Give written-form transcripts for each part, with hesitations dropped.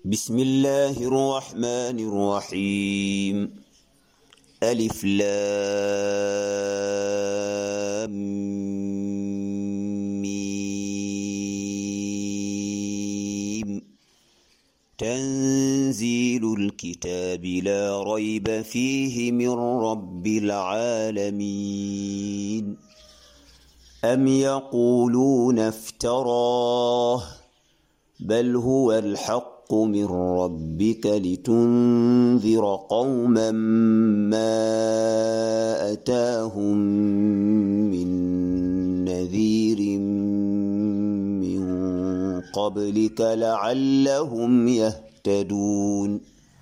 بسم الله الرحمن الرحيم. ألف لام ميم. تنزيل الكتاب لا ريب فيه من رب العالمين. أم يقولون افتراه بل هو الحق من ربك لتنذر قوما ما أتاهم من نذير من قبلك لعلهم يهتدون.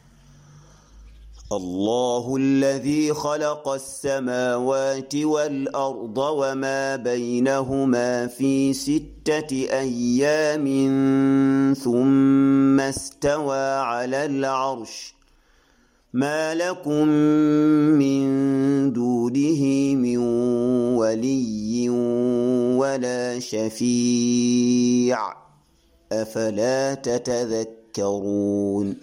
الله الذي خلق السماوات والأرض وما بينهما في 6 أيام ثم استوى على العرش. ما لكم من دونه من ولي ولا شفيع أفلا تتذكرون.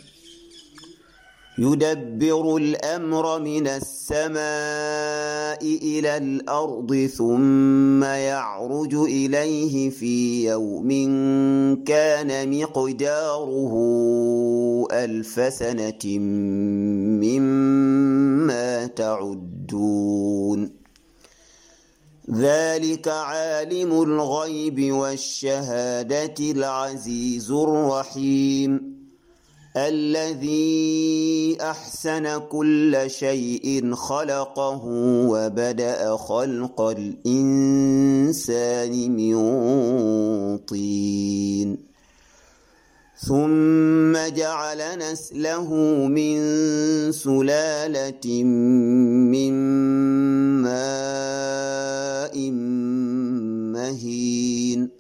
يدبر الأمر من السماء إلى الأرض ثم يعرج إليه في يوم كان مقداره 1000 سنة مما تعدون. ذلك عالم الغيب والشهادة العزيز الرحيم الذي أحسن كل شيء خلقه وبدأ خلق الإنسان من طين ثم جعل نسله من سلالة من ماء مهين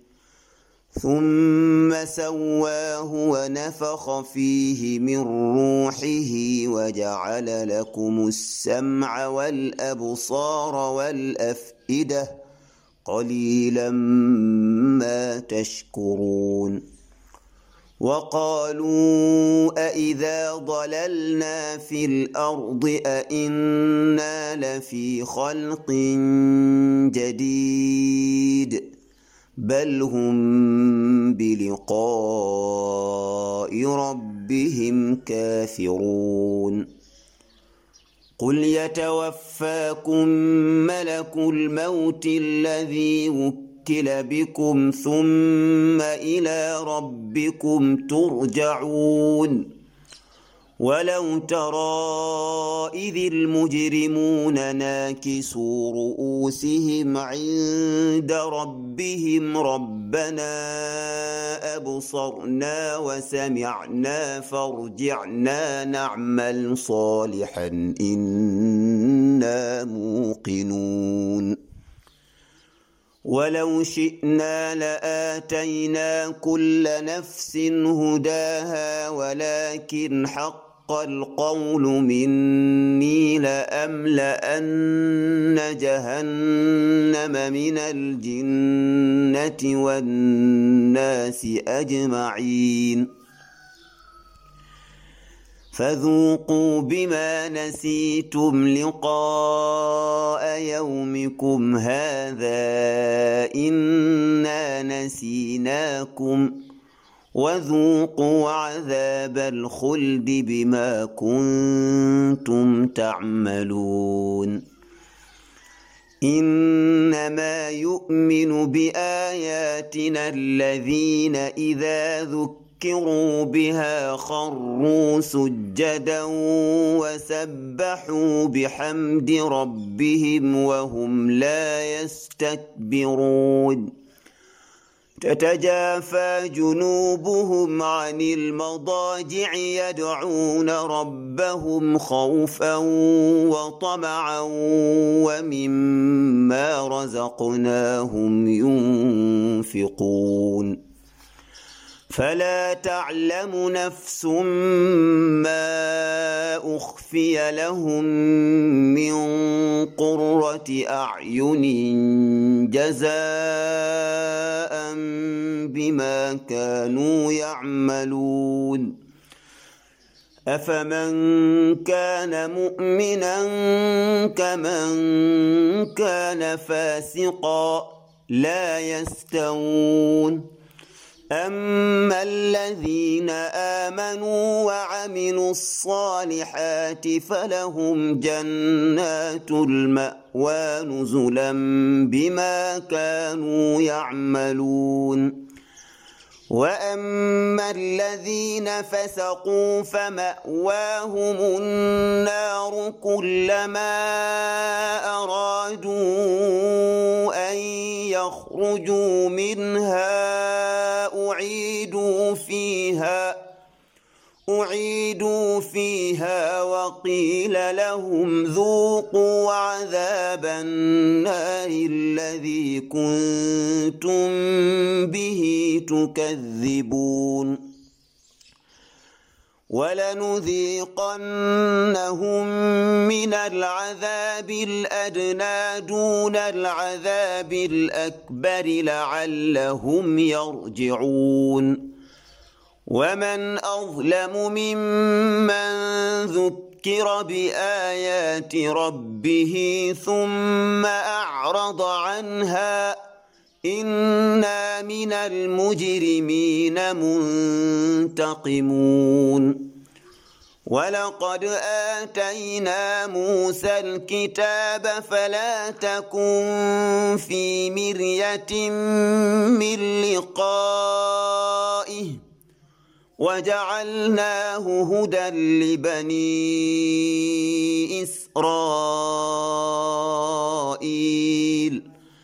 ثم سواه ونفخ فيه من روحه وجعل لكم السمع والأبصار والأفئدة قليلا ما تشكرون. وقالوا أإذا ضللنا في الأرض أإنا لفي خلق جديد بل هم بلقاء ربهم كافرون. قل يتوفاكم ملك الموت الذي وكل بكم ثم إلى ربكم ترجعون. ولو ترى إذ المجرمون ناكسوا رؤوسهم عند ربهم ربنا أبصرنا وسمعنا فارجعنا نعمل صالحا إنا موقنون. ولو شئنا لآتينا كل نفس هداها ولكن حق القول مني لأملأن جهنم من الجنة والناس أجمعين. فذوقوا بما نسيتم لقاء يومكم هذا إنا نسيناكم وذوقوا عذاب الخلد بما كنتم تعملون. إنما يؤمن بآياتنا الذين إذا ذكروا بها خروا سجدا وسبحوا بحمد ربهم وهم لا يستكبرون. تتجافى جنوبهم عن المضاجع يدعون ربهم خوفا وطمعا ومما رزقناهم ينفقون. فلا تعلم نفس ما أخفي لهم من قرة أعين جزاء بما كانوا يعملون أفمن كان مؤمنا كمن كان فاسقا لا يستوون أما الذين آمنوا وعملوا الصالحات فلهم جنات المأوى نزلا بما كانوا يعملون وأما الذين فسقوا فمأواهم النار كلما أرادوا أن يخرجوا منها أعيدوا فيها وقيل لهم ذوقوا عذاب النار الذي كنتم به تكذبون ولنذيقنهم من العذاب الأدنى دون العذاب الأكبر لعلهم يرجعون ومن أظلم ممن ذكر بآيات ربه ثم أعرض عنها إنا من المجرمين منتقمون ولقد آتينا موسى الكتاب فلا تكن في مرية من لقائه وجعلناه هدى لبني إسرائيل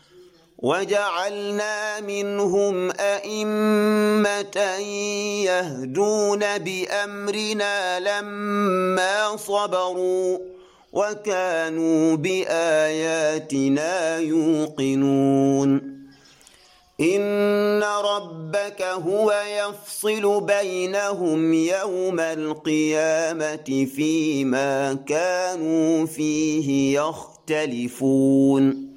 وجعلنا منهم أئمة يهدون بأمرنا لما صبروا وكانوا بآياتنا يوقنون إن ربك هو يفصل بينهم يوم القيامة فيما كانوا فيه يختلفون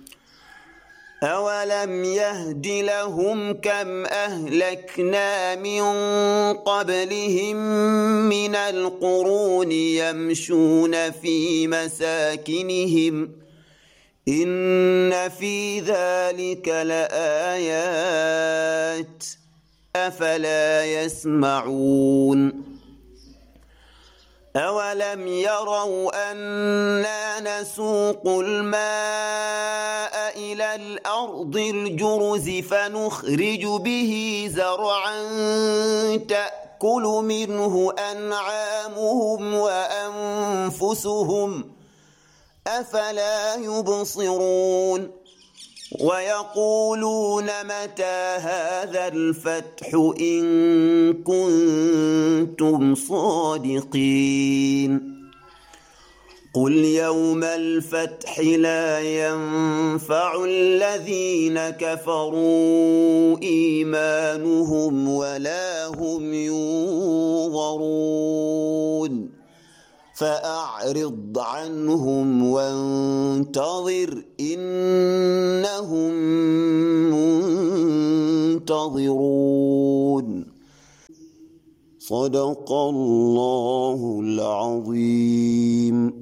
أولم يهد لهم كم أهلكنا من قبلهم من القرون يمشون في مساكنهم إن في ذلك لآيات أفلا يسمعون أولم يروا أنا نسوق الماء إلى الأرض الجرز فنخرج به زرعا تأكل منه أنعامهم وأنفسهم أفلا يبصرون ويقولون متى هذا الفتح إن كنتم صادقين قل يوم الفتح لا ينفع الذين كفروا إيمانهم ولا هم ينظرون فأعرض عنهم وانتظر إنهم منتظرون صدق الله العظيم.